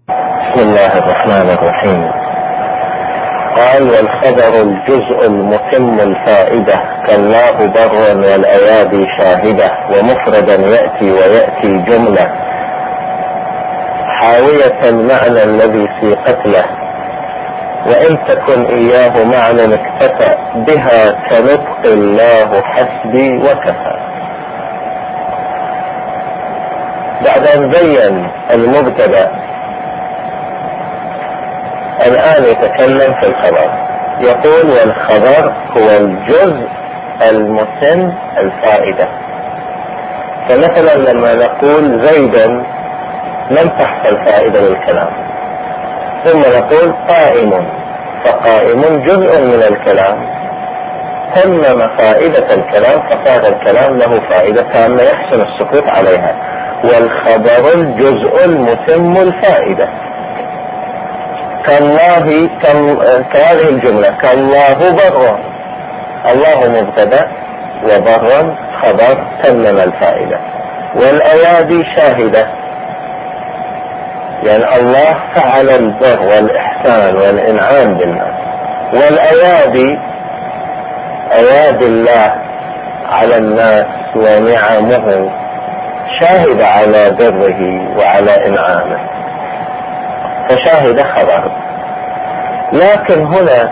بسم الله الرحمن الرحيم. قال: والخبر الجزء المتم الفائدة كالله بر والأيادي شاهدة، ومفردا يأتي ويأتي جملة حاوية المعنى الذي في قتله، وإن تكن إياه معنى اكتفى بها كنطق الله حسبي وكفى. بعد أن بين المبتدأ الآن يتكلم في الخبر. يقول: والخبر هو الجزء المتم الفائدة. فمثلا لما نقول زيد لم تحصل فائدة للكلام، ثم نقول قائم، فقائم جزء من الكلام تمم فائدة الكلام، فصار الكلام له فائدة تامة يحسن السكوت عليها. والخبر الجزء المتم الفائدة كالله، كهذه الجملة: كالله بر، الله مبتدأ وبر خبر تمم الفائدة. والأيادي شاهدة، يعني الله فعل البر والإحسان والإنعام بالناس. والأيادي أيادي الله على الناس ونعمه شاهد على بره وعلى إنعامه، فشاهد خبر. لكن هنا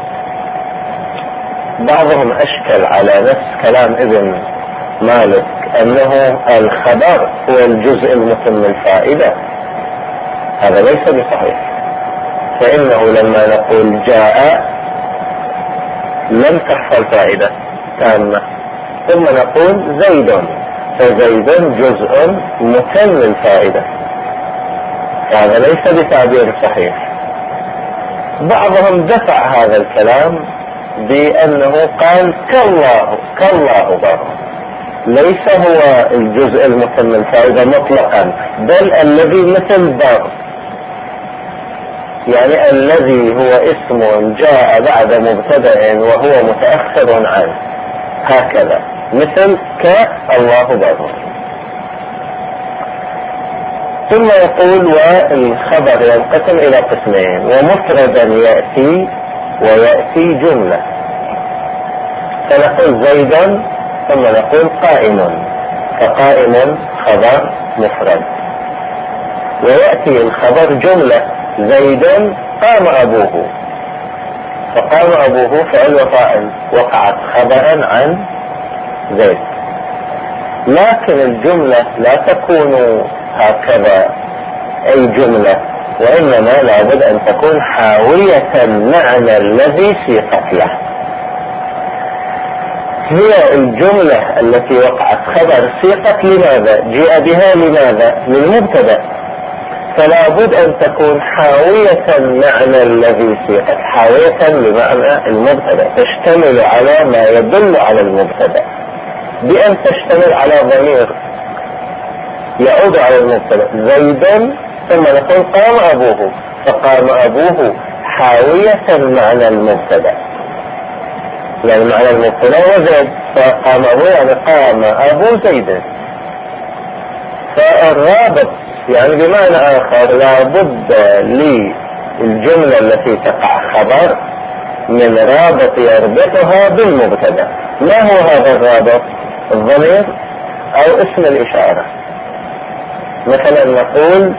بعضهم أشكل على نفس كلام ابن مالك أنه الخبر هو الجزء المتم الفائدة. هذا ليس بصحيح، فإنه لما نقول جاء لم تحصل فائدة تامة، ثم نقول زيد، فزيد جزء متم الفائدة، هذا ليس بتعبير صحيح. بعضهم دفع هذا الكلام بأنه قال كالله بر، ليس هو الجزء المتم الفائدة مطلقا، بل الذي مثل بر، يعني الذي هو اسم جاء بعد مبتدأ وهو متأخر عنه، هكذا مثل كالله بر. ثم يقول: والخبر ينقسم إلى قسمين: ومفردا يأتي ويأتي جملة. فنقول زيد ثم نقول قائم، فقائم خبر مفرد. ويأتي الخبر جملة: زيد قام أبوه، فقام أبوه فعل وفاعل، وقعت خبرا عن زيد. لكن الجملة لا تكون هكذا أي جملة، وإنما لابد أن تكون حاوية المعنى الذي في قتله. هي الجملة التي وقعت خبر سيقت لماذا؟ جاء بها لماذا؟ للمبتدأ، فلا بد أن تكون حاوية المعنى الذي سيقت، حاوية لمعنى المبتدأ، تشتمل على ما يدل على المبتدأ، بأن تشتمل على ضمير يعود على المبتدأ زيدا، ثم نقول قام أبوه، فقام أبوه حاوية معنى المبتدأ، يعني معنى المبتدأ وزيد، فقام أبوه يعني قام أبو زيد. فالرابط يعني بمعنى آخر لا بد للجملة التي تقع خبر من رابط يربطها بالمبتدأ. ما هو هذا الرابط؟ الضمير أو اسم الإشارة. مثلا نقول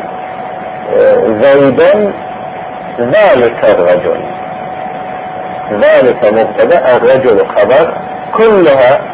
زيدا ذلك الرجل، ذلك مبتدأ، الرجل خبر، كلها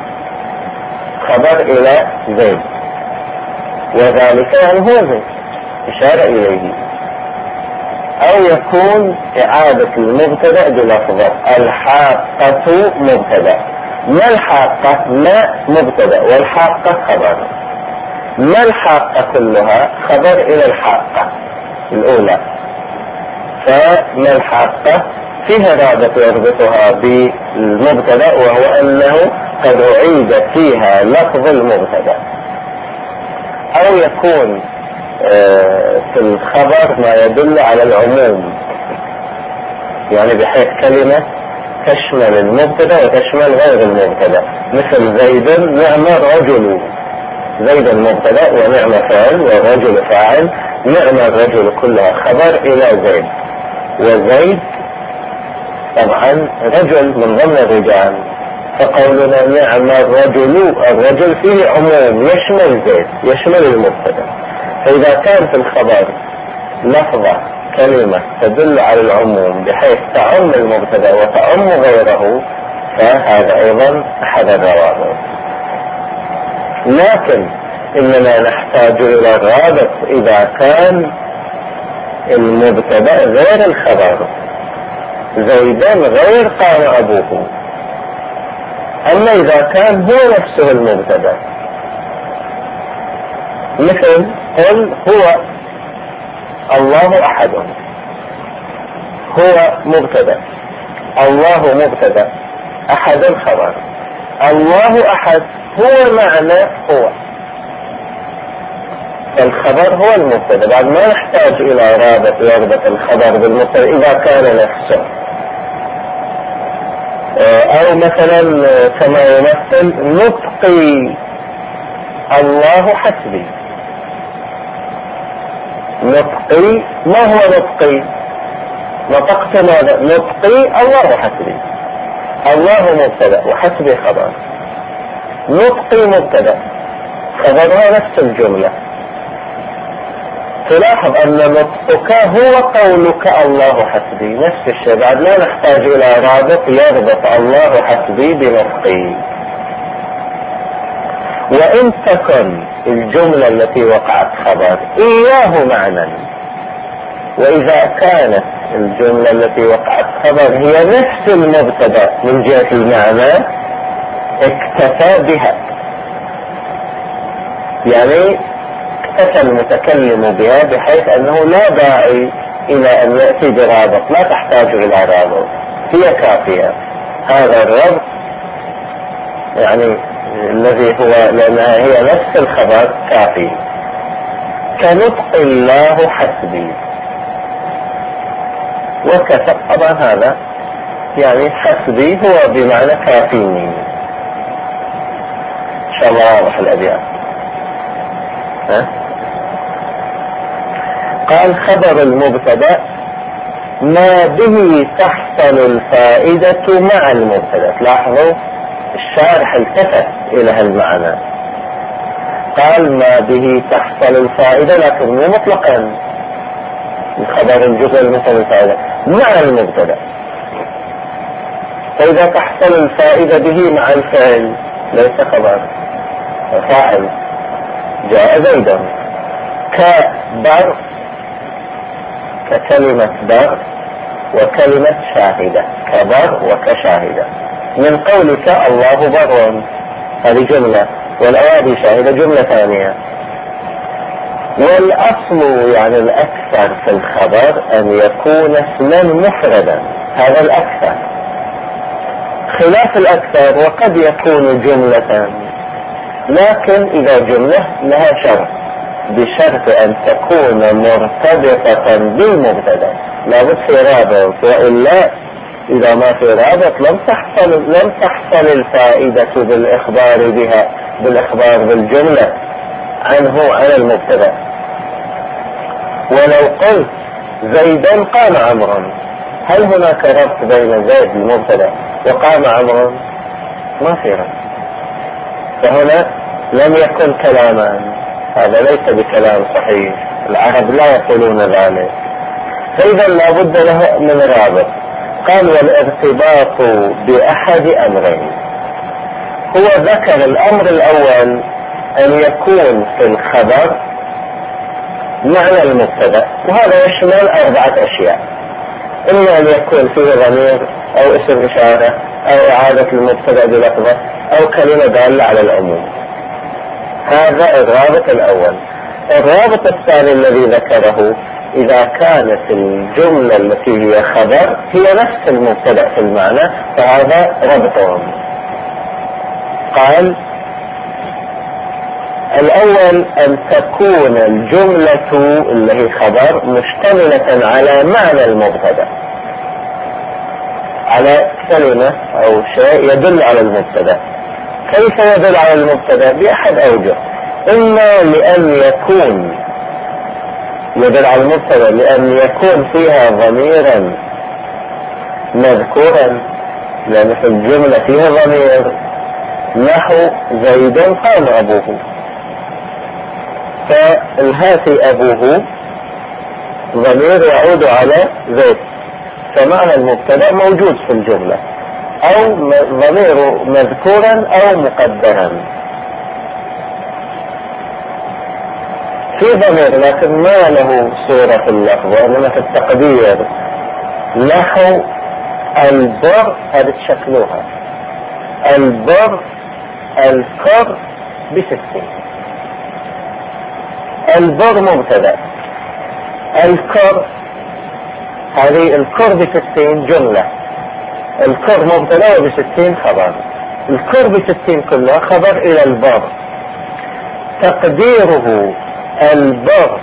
خبر إلى زيد، وذلك يعني هو زيد إشارة إليه. أو يكون إعادة المبتدأ بلفظة الحاقة مبتدأ. ما الحاقة؟ ما مبتدأ والحاقة خبر. ما الحاقة كلها؟ خبر إلى الحاقة الأولى. فما الحاقة فيها رابط يربطها بالمبتدأ، وهو أنه قد أعيد فيها لفظ المبتدأ. أو يكون في الخبر ما يدل على العموم، يعني بحيث كلمة تشمل المبتدأ وتشمل غير المبتدأ، مثل زيد نعم رجل، زيد المبتدأ ونعم فاعل والرجل فاعل، نعم الرجل كلها خبر إلى زيد، وزيد طبعا رجل من ضمن الرجال، فقولنا نعم الرجل فيه عموم يشمل زيد، يشمل المبتدا. فإذا كان في الخبر لفظة كلمة تدل على العموم بحيث تعم المبتدا وتعم غيره، فهذا أيضا أحد الروابط. لكن إننا نحتاج إلى الرابط إذا كان المبتدا غير الخبر. زيدا غير قام أبوه. أما إذا كان هو نفسه المبتدا، مثل قل هو الله أحد، هو مبتدا، الله مبتدا، أحد الخبر. الله أحد هو معنى هو، الخبر هو المبتدا. بعد ما نحتاج إلى رابط يربط الخبر بالمبتدا إذا كان نفسه. أو مثلا كما يمثل نطقي الله حسبي. نطقي ما هو نطقي؟ نطقت ماذا؟ نطقي الله حسبي. الله مبتدا وحسبي خبر. نطقي مبتدا، خبرها نفس الجملة. تلاحظ أن نطقك هو قولك الله حسبي، نفس الشيء. بعد لا نحتاج إلى رابط يربط الله حسبي بنطقي. وإن تكن الجملة التي وقعت خبر إياه معنى، وإذا كانت الجملة التي وقعت خبر هي نفس المبتدا من جهة المعنى اكتفى بها، يعني اكتفى المتكلم بها بحيث أنه لا داعي إلى أن يأتي برابط، لا تحتاج إلى رابط، هي كافية. هذا الربط يعني الذي هو لأنها هي نفس الخبر كافي. كنطق الله حسبي وكفى. طبعا هذا يعني حسبي هو بمعنى كافيني. إن شاء الله واضح الأبيات. قال خبر المبتدا ما به تحصل الفائدة مع المبتدا. لاحظوا الشارح التفت إلى هالمعنى، قال ما به تحصل الفائدة، لكن مو مطلقا الخبر الجزء المثل الفائدة مع المبتدا. فإذا تحصل الفائدة به مع الفعل ليس خبر، فاعل. جاء زيدا كبر، ككلمة بر وكلمة شاهدة، كبر وكشاهدة. من قولك الله بر هذه جملة، والأوادي شاهدة جملة ثانية. والأصل يعني الأكثر في الخبر أن يكون اسما مفردا، هذا الأكثر، خلاف الأكثر وقد يكون جملة. لكن إذا جملة لها شرط، بشرط أن تكون مرتبطة بالمبتدا، لابد في رابط، وإلا إذا ما في رابط لم تحصل الفائدة بالإخبار بها، بالإخبار بالجملة عنه عن المبتدا. ولو قلت زيدا قام عمرو، هل هناك ربط بين زيد المبتدا وقام عمرو؟ ما في ربط، فهنا لم يكن كلاما، هذا ليس بكلام صحيح، العرب لا يقولون ذلك. فإذا لابد له من رابط. قال والارتباط بأحد أمرين. هو ذكر الأمر الأول أن يكون في الخبر معنى المبتدا، وهذا يشمل 4 أشياء: إما أن يكون فيه ضمير أو اسم إشارة أو إعادة المبتدا بلفظة أو كلمة دالة على العموم. هذا الرابط الأول. الرابط الثاني الذي ذكره إذا كانت الجملة التي هي خبر هي نفس المبتدا في المعنى، فهذا ربط. قال الأول أن تكون الجملة اللي هي خبر مشتملة على معنى المبتدا، على كلمة أو شيء يدل على المبتدا. كيف يدل على المبتدا؟ بأحد أوجه: إما لأن يكون يدل على المبتدأ لأن يكون فيها ضميرا مذكورا، لأن في الجملة فيها ضمير، نحو زيد قام أبوه، فالهاتي أبوه ضمير يعود على زيد، فمعنى المبتدأ موجود في الجملة، أو ضمير مذكورا أو مقدرا. في ضمير لكن ما له صورة في اللفظ، وإنما في التقدير، نحو البر، هذه شكلها البر الكر ب60. البر مبتدأ، الكر هذه الكر ب60 جملة، الكر مبتدأ وب60 خبر، الكر ب60 كلها خبر إلى البر، تقديره البر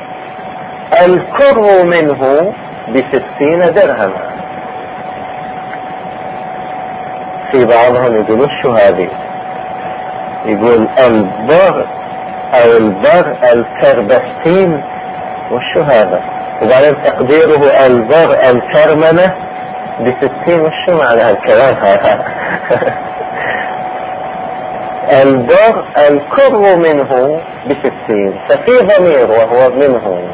الكر منه ب60 درهم. في بعضهم يقول شو هذه، يقول البر او البر الكر ب60 وشو هذا، وبعدين تقديره البر الكرمنة ب60 وشو معنى هالكلام هذا. البر الكر منه ب60، ففي ضمير وهو منه.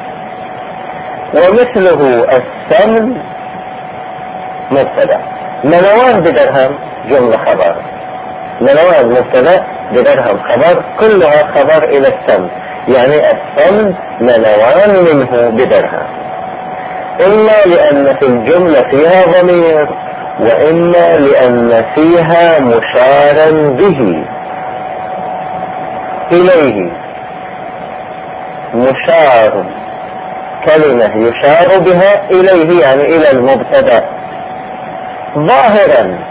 ومثله السمن مبتدأ، منوان بدرهم جملة خبر، منوان مبتدأ بدرهم خبر، كلها خبر إلى السمن، يعني السمن منوان منه بدرهم، إما لأن في الجملة فيها ضمير، وإما لأن فيها مشارا به إليه، مشار كلمة يشار بها إليه يعني إلى المبتدأ ظاهرا،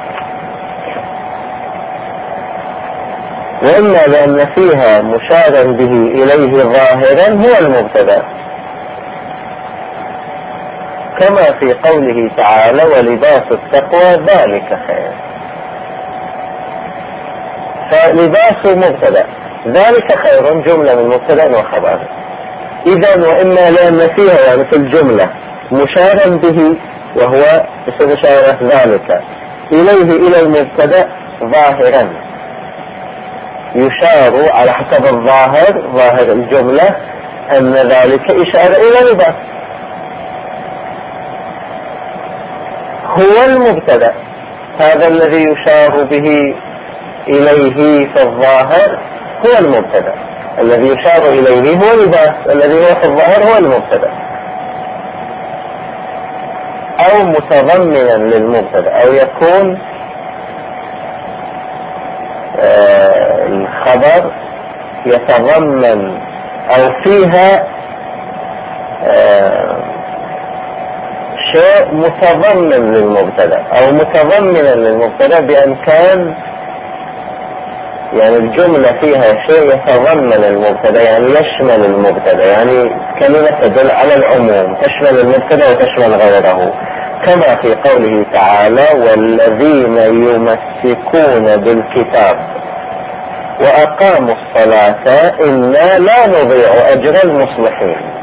وإما لأن فيها مشارا به إليه ظاهرا هو المبتدأ، كما في قوله تعالى ولباس التقوى ذلك خير، فلباس مبتدأ، ذلك خير جملة من مبتدأ وخبر. إذا وإما لأن فيها يعني في الجملة مشارا به وهو اسم إشارة ذلك إليه إلى المبتدأ ظاهرا، يشار على حسب الظاهر، ظاهر الجملة أن ذلك إشارة إلى لباس، هو المبتدأ، هذا الذي يشار به إليه في الظاهر هو المبتدأ، الذي يشار إليه هو لباس، الذي هو في الظاهر هو المبتدأ، أو متضمنا للمبتدأ، أو يكون الخبر يتضمن أو فيها شيء متضمن للمبتدأ أو متضمنا للمبتدأ، بأن كان يعني الجملة فيها شيء يتضمن المبتدأ، يعني يشمل المبتدأ، يعني كلمة تدل على العموم، تشمل المبتدأ وتشمل غيره، كما في قوله تعالى والذين يمسكون بالكتاب وأقاموا الصلاة إنا لا نضيع أجر المصلحين.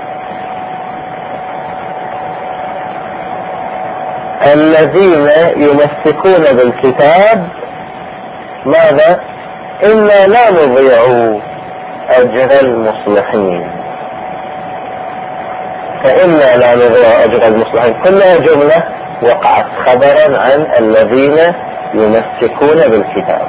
الذين يمسكون بالكتاب ماذا؟ إنا لا نضيع أجر المصلحين، فإنا لا نضيع أجر المصلحين كلها جملة وقعت خبرا عن الذين يمسكون بالكتاب،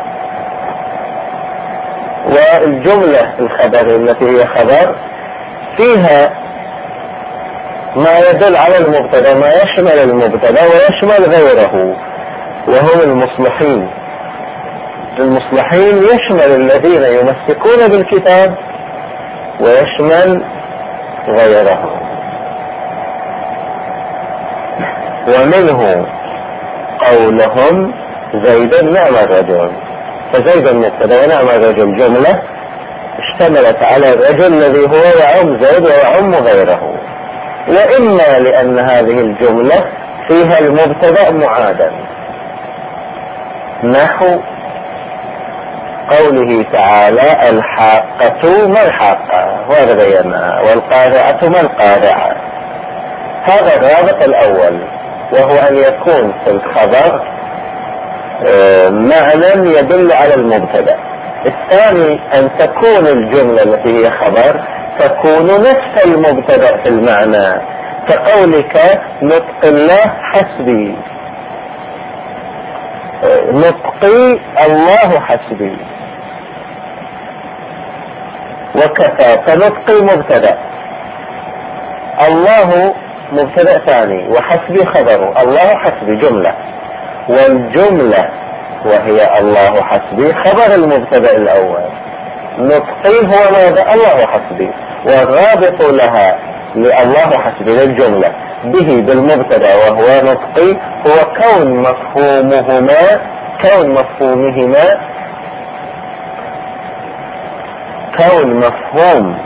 والجملة الخبر التي هي خبر فيها ما يدل على المبتدأ، ما يشمل المبتدأ ويشمل غيره، وهم المصلحين. المصلحين يشمل الذين يمسكون بالكتاب ويشمل غيره. ومنه قولهم زيد نعم الرجل، فزيد مبتدأ ونعم الرجل جملة اشتملت على الرجل الذي هو يعم زيد ويعم غيره، وإما لأن هذه الجملة فيها المبتدأ معادا، نحو قوله تعالى الحاقة ما الحاقة، وهذا بينا، والقارعة ما القارعة. هذا الرابط الأول، وهو أن يكون في الخبر معنى يدل على المبتدأ. الثاني أن تكون الجملة التي هي خبر تكون نفس المبتدأ في المعنى، كقولك نطق الله حسبي، نطقي الله حسبي، وكفى، فنطقي مبتدأ، الله مبتدأ ثاني، وحسبي خبره، الله حسبي جملة، والجملة وهي الله حسبي خبر المبتدأ الأول، نطقي هو ماذا؟ الله حسبي، والرابط لها لله حسبي للجملة به بالمبتدأ وهو نطقي هو كون مفهوم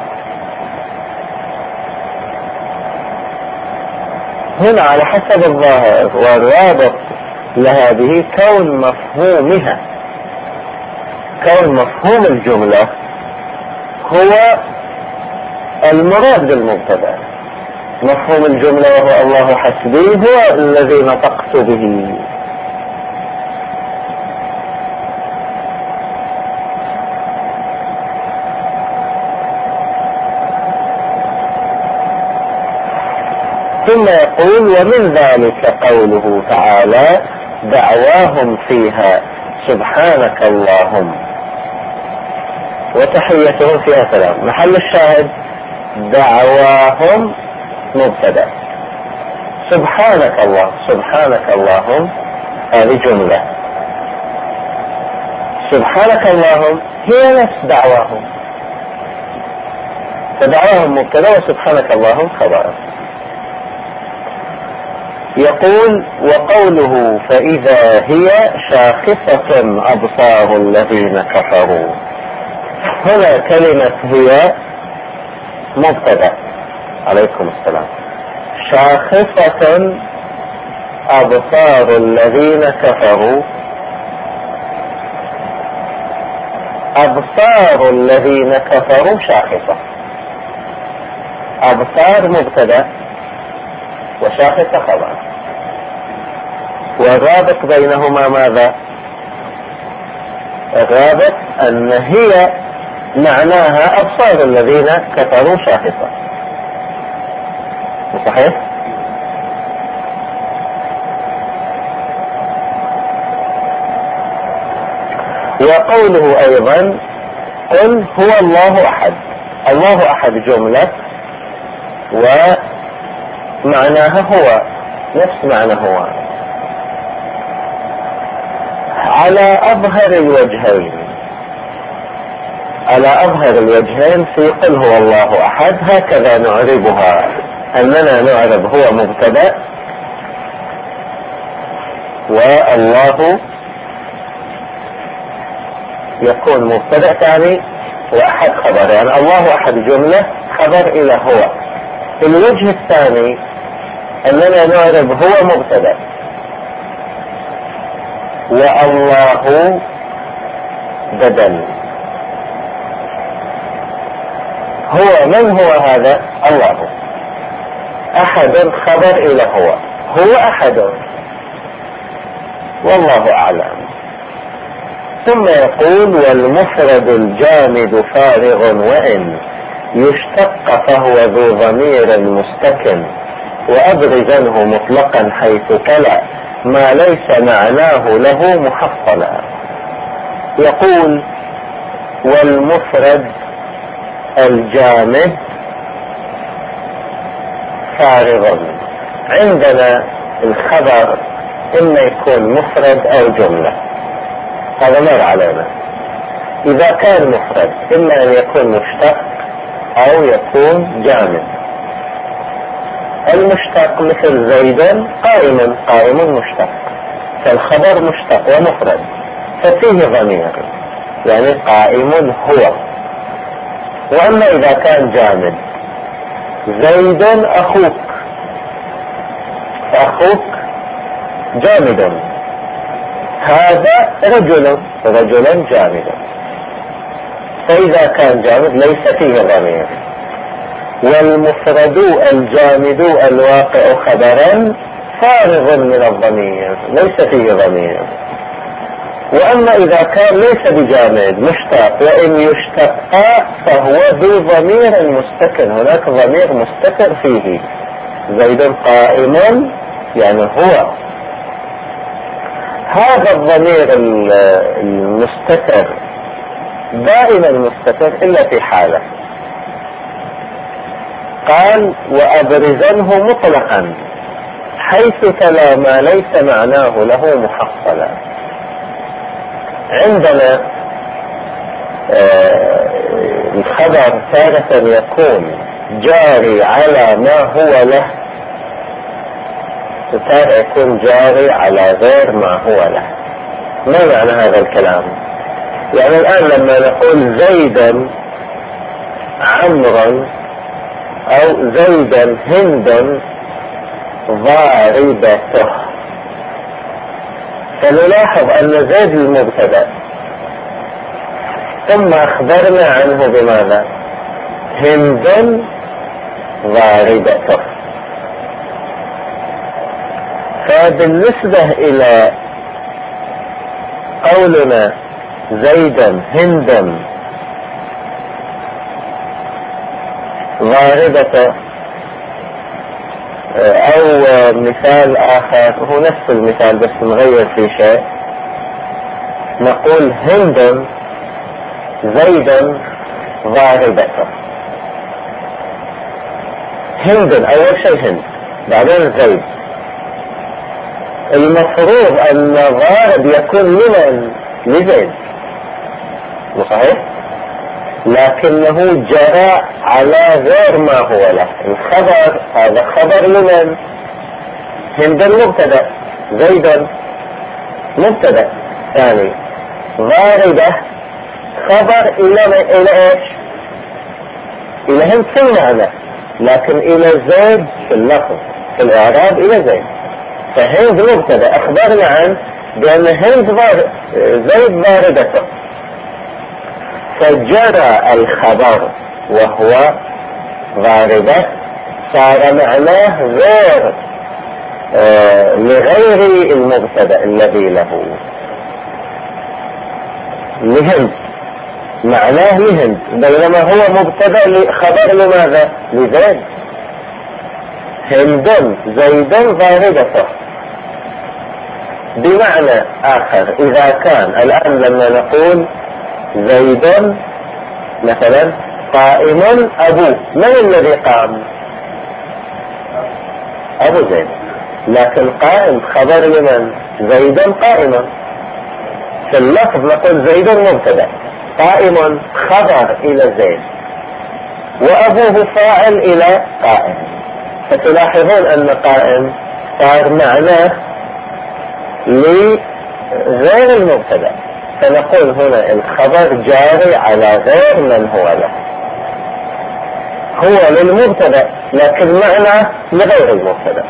هنا على حسب الظاهر، والرابط لهذه كون مفهوم الجملة هو المراد بالمبتدأ. مفهوم الجملة وهو الله حسبي هو الذي نطقت به. ثم يقول ومن ذلك قوله تعالى دعواهم فيها سبحانك اللهم وتحيتهم فيها سلام. محل الشاهد دعواهم مبتدأ، سبحانك اللهم هذه جملة، سبحانك اللهم هي نفس دعواهم، فدعواهم مبتدأ وسبحانك اللهم خبر. يقول وقوله فإذا هي شاخصة أبصار الذين كفروا، هنا كلمة هي مبتدأ، عليكم السلام، شاخصة أبصار الذين كفروا، أبصار الذين كفروا شاخصة، أبصار مبتدأ وشاخصة خبر، والرابط بينهما ماذا؟ الرابط أن هي معناها أبصار الذين كفروا شاخصة، صحيح؟ وقوله أيضا قل هو الله أحد، الله أحد جملة ومعناها هو نفس معنى هو على أظهر الوجهين في قل هو الله أحد. هكذا نعربها، أننا نعرب هو مبتدأ والله يكون مبتدأ ثاني وأحد خبر، يعني الله أحد جملة خبر إلى هو. الوجه الثاني أننا نعرب هو مبتدأ والله بدل. هو من هو هذا؟ الله، أحد خبر إلى هو أحد والله أعلم. ثم يقول والمفرد الجامد فارغ وإن يشتق فهو ذو ضمير مستكن وأبرزنه مطلقا حيث تلا ما ليس معناه له محصلا. يقول والمفرد الجامد فارغ، عندنا الخبر إما يكون مفرد أو جملة، هذا مر علينا. إذا كان مفرد إما أن يكون مشتق أو يكون جامد. المشتق مثل زيدا قائم مشتق، فالخبر مشتق ومفرد ففيه ضمير يعني قائم هو. وأما إذا كان جامد زيد أخوك، فأخوك جامد، هذا رجل جامد. فإذا كان جامد ليس فيه ضمير. والمفرد الجامد الواقع خبرا فارغ من الضمير ليس فيه ضمير. وأما إذا كان ليس بجامد مشتق، وإن يشتق فهو ذو ضمير مستتر، هناك ضمير مستتر فيه. زيد قائم يعني هو، هذا الضمير المستتر دائما مستتر إلا في حالة، قال وأبرزنه مطلقا حيث تلا ما ليس معناه له محصلا. عندنا الخبر تارة يكون جاري على ما هو له، وتارة يكون جاري على غير ما هو له. ما معنى هذا الكلام؟ يعني الآن لما نقول زيدا عمرا أو زيدا هندا ضاربته، فنلاحظ أن زيد المبتدأ، ثم أخبرنا عنه بماذا؟ هندا ضاربته. فبالنسبة إلى قولنا زيدا هندا ضاربته، أو مثال آخر هو نفس المثال بس نغير في شيء، نقول هندا زيدا ضاربته. هندا أول شيء هند، بعدين زيد. المفروض أن ضارب يكون لمن؟ لزيد، صحيح؟ لكنه جرى على غير ما هو له. الخبر هذا خبر لمن؟ هند المبتدأ، زيدا مبتدأ ثاني، ضاربة خبر إلى إيش؟ إلى هند في المعنى، لكن إلى زيد في اللفظ، في الإعراب إلى زيد. فهند مبتدأ أخبرنا عنه بأن هند زيد ضاربته، فجرى الخبر وهو ضاربة صار معناه غير لغير المبتدأ الذي له، لهند، معناه لهند، بينما هو مبتدأ خبر لماذا؟ لزيد. هند زيدا ضاربته. بمعنى آخر، إذا كان الآن لما نقول زيدا مثلا قائم أبوه، من الذي قام؟ أبو زيد، لكن قائم خبر لمن؟ زيدا قائما. في اللفظ نقول زيدا مبتدأ، قائم خبر إلى زيد، وأبوه فاعل إلى قائم. فتلاحظون أن قائم صار معناه لغير المبتدأ، فنقول هنا الخبر جاري على غير من هو له، هو للمبتدأ لكن معنى لغير المبتدأ.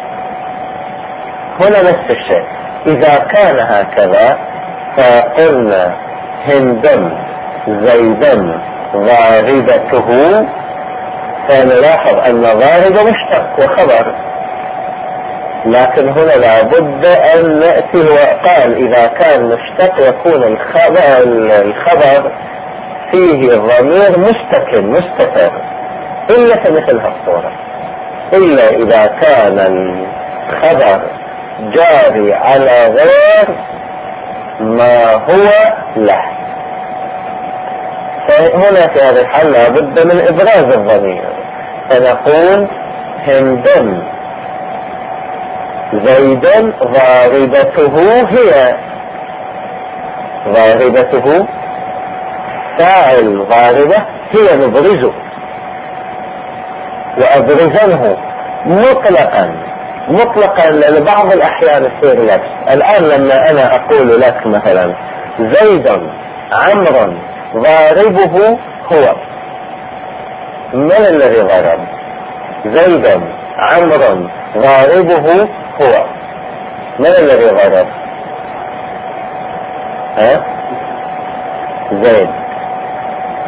هنا نفس الشيء، إذا كان هكذا فقلنا هندا زيدا ضاربته، فنلاحظ أن ضارب مشتق وخبر، لكن هنا لابد أن نأتي وقال إذا كان مشتق يكون الخبر فيه الضمير مستتر، إلا في مثل هالصورة، إلا إذا كان الخبر جاري على غير ما هو له. فهنا في هذا الحال لابد من إبراز الضمير، فنقول هندا زيدا ضاربته، هي ضاربته فاعل ضاربة، هي نبرزه وأبرزنه مطلقا لأن بعض الأحيان يصير لبس. الآن لما أنا أقول لك مثلا زيدا عمرا ضاربه هو، من الذي ضرب؟ زيدا عمرا ضاربه هو، من الذي ضرب؟ زيد.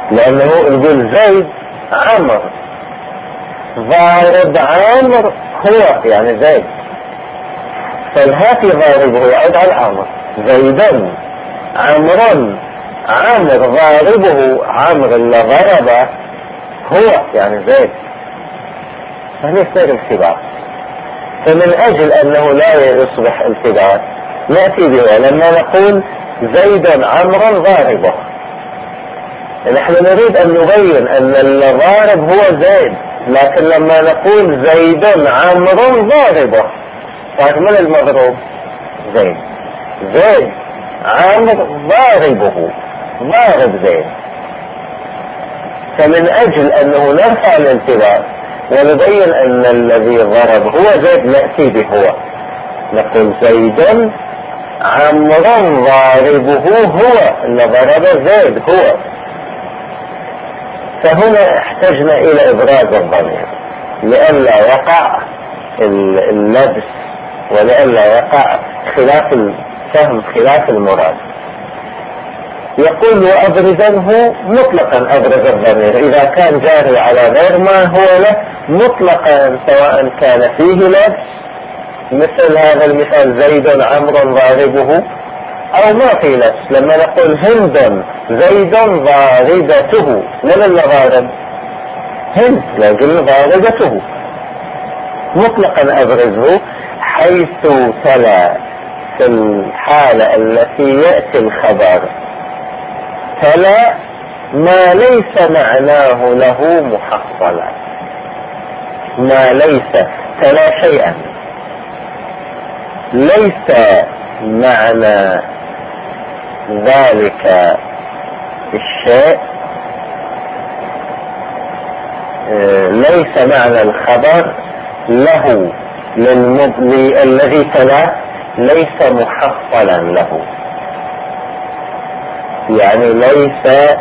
لأنه نقول زيد عمر، ضارب عمر هو يعني زيد، فالهاتي ضاربه يعود على عمر. زيدا عمر، عمر ضاربه عمر اللي ضربه هو يعني زيد، فهنا يصير التباس. فمن أجل أنه لا يصبح التباس نأتي به لما نقول زيدا عمرا ضاربه، نحن نريد أن نبين أن الضارب هو زيد، لكن لما نقول زيدا عمرا ضاربه فمن المضروب زيد، زيد عمر ضاربه، ضارب زيد. فمن أجل أنه نرفع الانتباه ونبين أن الذي ضرب هو زيد نأتي به هو، نقول زيدا عمرا ضاربه هو اللي ضرب زيد هو. فهنا احتجنا إلى إبراز الضمير لئلا يقع اللبس ولئلا يقع خلاف الفهم خلاف المراد. يقول وأبرزنه مطلقا، أبرز الضمير إذا كان جاري على غير ما هو له مطلقا، سواء كان فيه لبس مثل هذا المثال زيد عمرو ضاربه أو ما في لبس. لما نقول هند زيد ضاربته، من اللي ضارب؟ هند، لكن ضاربته مطلقا أبرزه حيث تلا في الحالة التي يأتي الخبر تلا ما ليس معناه له محصلا، ما ليس تلا شيئا ليس معنى ذلك الشيء، ليس معنى الخبر له الذي تلاه ليس محصلا له، يعني ليس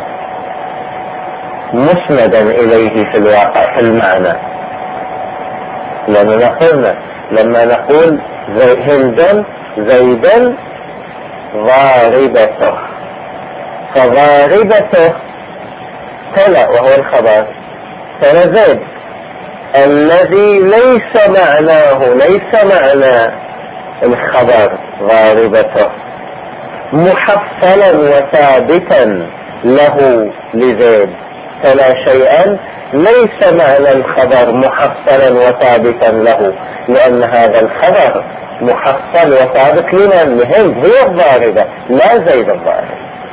مسندا إليه في الواقع في المعنى. لأننا قلنا لما نقول هندا زيدا ضاربته، فضاربته تلا وهو الخبر تلا زيد الذي ليس معناه، ليس معنى الخبر ضاربته محصلا وثابتا له لزيد تلا شيئا ليس معنى الخبر محصلا وثابتا له، لأن هذا الخبر محصل وثابت لمن؟ لهند هي الضاربة لا زيد الضارب.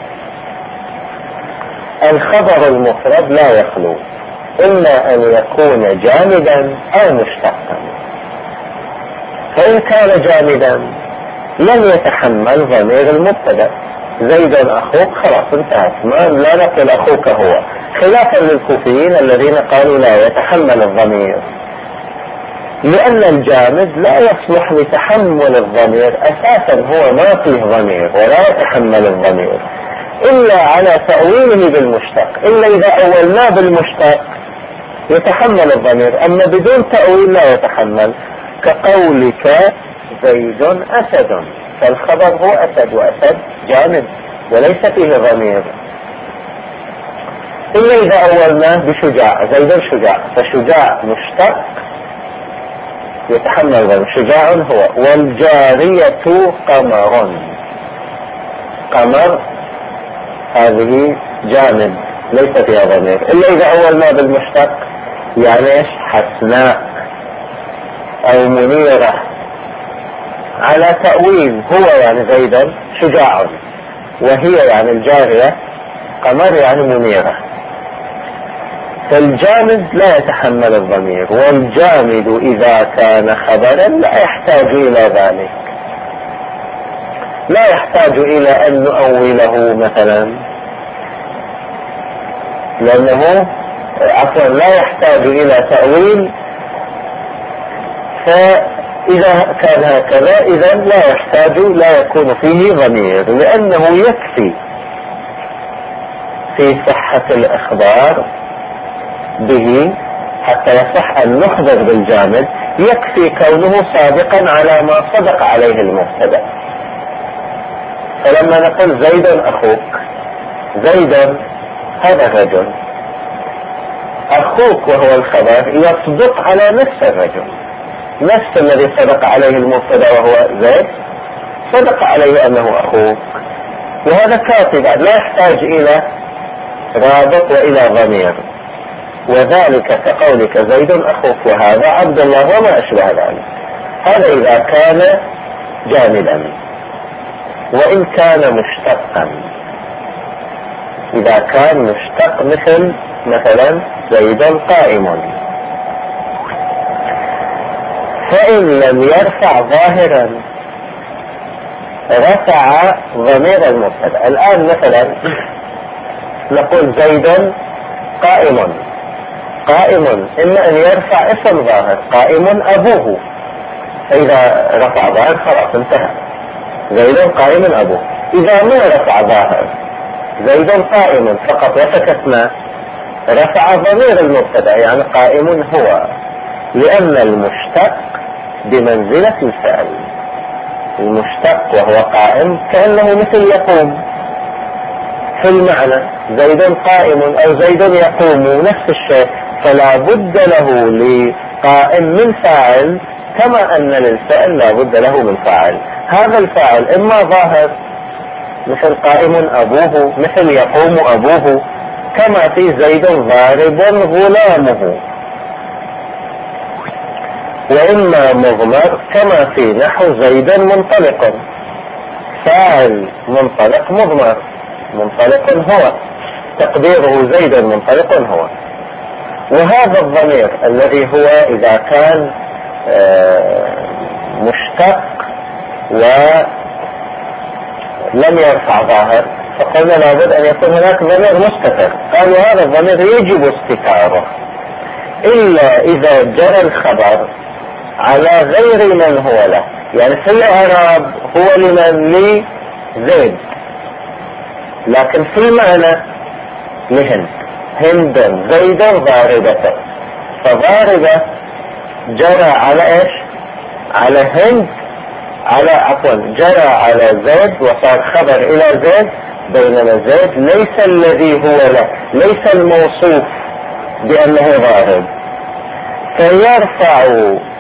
الخبر المفرد لا يخلو إما أن يكون جامدا أو مشتقا، فإن كان جامدا لم يتحمل ضمير المبتدأ، زيد أخوك خلاص انتهت، لا نقول أخوك هو، خلافا للكوفيين الذين قالوا لا يتحمل الضمير، لأن الجامد لا يصلح لتحمل الضمير أساسا، هو ما فيه ضمير ولا يتحمل الضمير إلا على تأويله بالمشتق، إلا إذا أولناه بالمشتق يتحمل الضمير، أما بدون تأويل لا يتحمل، كقولك زيد أسد، فالخبر هو أسد، وأسد جامد وليس فيه ضمير، إلا إذا أولناه بشجاع، زيد شجاع، فشجاع مشتق يتحمل ضمير، شجاع هو. والجارية قمر، قمر هذه جامد ليس فيها ضمير إلا إذا أولناه بالمشتق، يعني إيش؟ حسناء أو منيرة، على تأويل هو يعني زيدا شجاع، وهي يعني الجارية، قمر يعني منيرة. فالجامد لا يتحمل الضمير، والجامد إذا كان خبرا لا يحتاج إلى ذلك، لا يحتاج إلى أن نؤوله مثلا، لأنه عفوا لا يحتاج إلى تأويل، فإذا كان هكذا إذا لا يحتاج، لا يكون فيه ضمير، لأنه يكفي في صحة الإخبار به حتى يصح أن نخبر بالجامد، يكفي كونه سابقا على ما صدق عليه المبتدأ. فلما نقول زيد أخوك، زيد هذا الرجل. أخوك وهو الخبر يصدق على نفس الرجل، نفس الذي صدق عليه المبتدا وهو زيد صدق عليه أنه أخوك، وهذا كافي بعد، لا يحتاج إلى رابط وإلى ضمير. وذلك كقولك زيد أخوك وهذا عبد الله وما أشبه ذلك. هذا إذا كان جامدا. وإن كان مشتقا، إذا كان مشتق مثلا زيد قائم، فإن لم يرفع ظاهرا رفع ضمير المبتدا. الآن مثلا نقول زيد قائم، إما أن يرفع اسم ظاهر، قائم أبوه، فإذا رفع ظاهر خلاص انتهى، زيد قائم أبوه. إذا ما رفع ظاهر، زيد قائم فقط وسكتنا، رفع ضمير المبتدا يعني قائم هو، لأن المشتق بمنزلة الفعل. المشتق وهو قائم كأنه مثل يقوم في المعنى، زيد قائم أو زيد يقوم نفس الشيء، فلا بد له لقائم من فاعل كما أن للفعل لا بد له من فاعل. هذا الفاعل إما ظاهر مثل قائم أبوه، مثل يقوم أبوه، كما في زيد ضارب غلامه، وإما مضمر كما في نحو زيد منطلق، فاعل منطلق مضمر، منطلق هو، تقديره زيد منطلق هو. وهذا الضمير الذي هو إذا كان مشتق ولم يرفع ظاهر، فقلنا لابد أن يكون هناك ضمير مستتر. قالوا هذا الضمير يجب استتاره إلا إذا جرى الخبر على غير من هو له، يعني في الإعراب هو لمن لزيد، لكن في المعنى لهند، هند زيد ضاربة، فضاربة جرى على ايش؟ على هند، على عفوا جرى على زيد وصار خبر الى زيد، بينما زيد ليس الذي هو له، ليس الموصوف بانه ضارب، فيرفع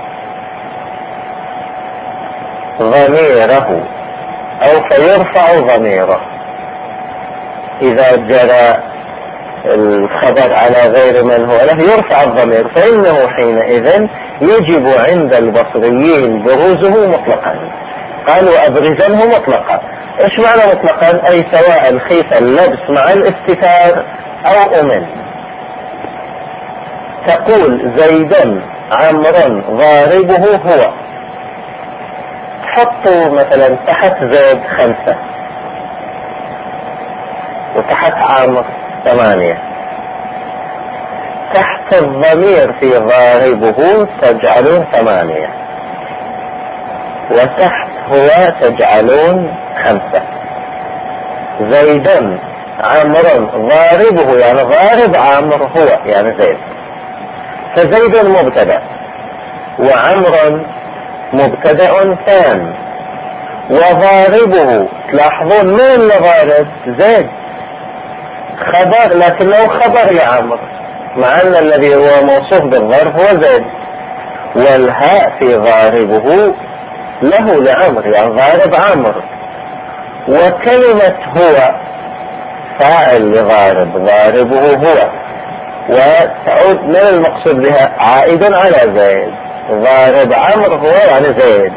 ضميره او فيرفع ضميره اذا جرى الخبر على غير من هو له، يرفع الضمير، فإنه حينئذ يجب عند البصريين بروزه مطلقا. قالوا أبرزنه مطلقا. إيش معنى مطلقا؟ أي سواء خيف اللبس مع الاستتار أو أمن. تقول زيدا عمرا ضاربه هو، تحطوا مثلا تحت زيد 5 وتحت عمر 8، تحت الضمير في ضاربه تجعلون 8، وتحت هو تجعلون 5. زيدا عمرا ضاربه يعني ضارب عمر هو يعني زيد، فزيد مبتدأ وعمرا مبتدأ ثان، وضاربه تلاحظون من اللي ضارب؟ زيد، خبر لكنه خبر لعمر، مع أن الذي هو موصوف بالضرب هو زيد، والهاء في ضاربه له لعمر يعني ضارب عمر، وكلمة هو فاعل لضارب، ضاربه هو، وتعود من المقصود بها عائد على زيد، ضارب عمر هو يعني زيد،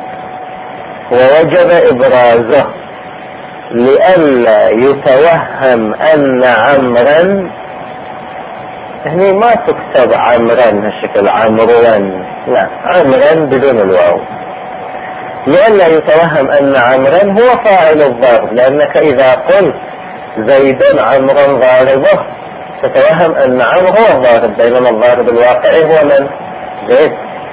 ووجب إبرازه لئلا يتوهم أن عمرا، هني ما تكتب عمرا هالشكل عمروا، لا عمرا بدون الواو، لئلا يتوهم أن عمرا هو فاعل الضرب، لأنك إذا قلت زيد عمرا ضاربه تتوهم أن عمر هو الضارب، بينما الضارب الواقعي هو من؟ زيد.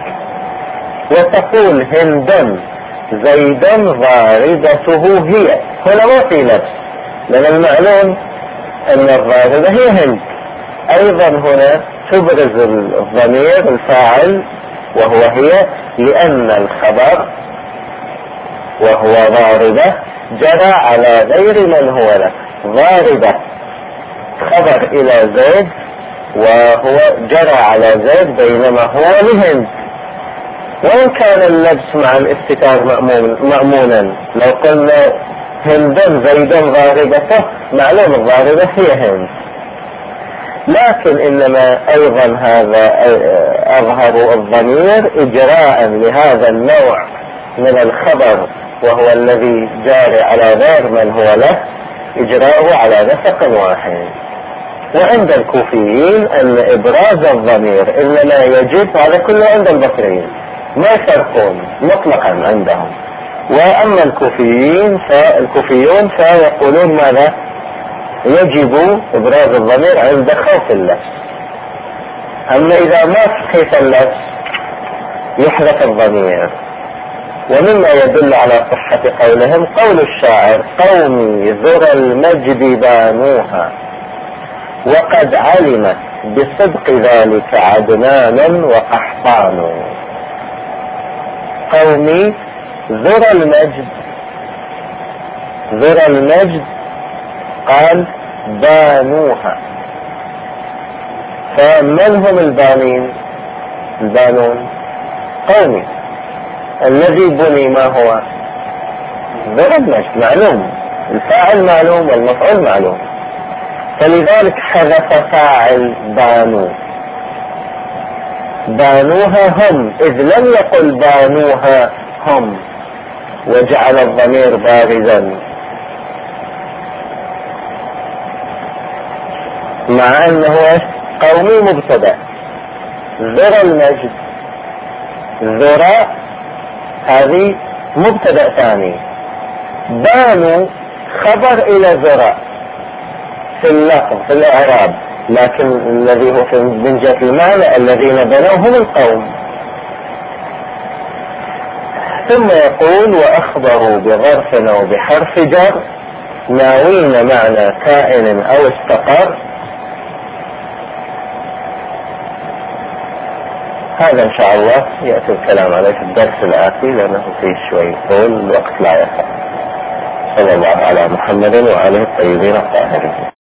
وتقول هندا زيدا ضاربته هي، هنا ما في نفس، لأن المعلوم أن الضاربة هي هند. أيضا هنا تبرز الضمير الفاعل وهو هي، لأن الخبر وهو ضاربة جرى على غير من هو له، ضاربة خبر إلى زيد وهو جرى على زيد بينما هو لهند، وإن كان اللبس مع الاستتار مأمونا. لو قلنا هند زيد ضاربته، معلوم الضاربة هي هند، لكن إنما أيضا هذا أظهر الضمير إجراء لهذا النوع من الخبر وهو الذي جاري على غير من هو له، إجراءه على نسق واحد. وعند الكوفيين أن إبراز الضمير إنما يجب على كل، عند البصريين ما يفرقون مطلقا عندهم. وأما الكوفيون فيقولون ماذا؟ يجب إبراز الضمير عند خوف اللبس. أما إذا ما خيف اللبس يحذف الضمير. ومما يدل على صحة قولهم قول الشاعر: قومي ذرى المجد بانوها وقد علمت بصدق ذلك عدنان وقحطان. قومي ذرى المجد، ذرى المجد قال بانوها، فمن هم البانين؟ البانون قومي، الذي بني ما هو؟ ذرى المجد معلوم، الفاعل معلوم والمفعول معلوم، فلذلك حذف فاعل بانو. بانوها هم، إذ لم يقل بانوها هم، وجعل الضمير بارزا، مع أنه قومي مبتدأ. ذرى المجد، ذرى هذه مبتدأ ثاني، بانوا خبر إلى ذرى في اللفظ في الإعراب، لكن الذي هو من جهة المعنى الذين بنوا هم القوم. ثم يقول: وأخبروا بظرف أو بحرف جر ناوين معنى كائن أو استقر. هذا إن شاء الله يأتي الكلام عليه في الدرس الآتي لأنه فيه شوي طول، الوقت لا يسع. صلى الله على محمد وآله الطيبين الطاهرين.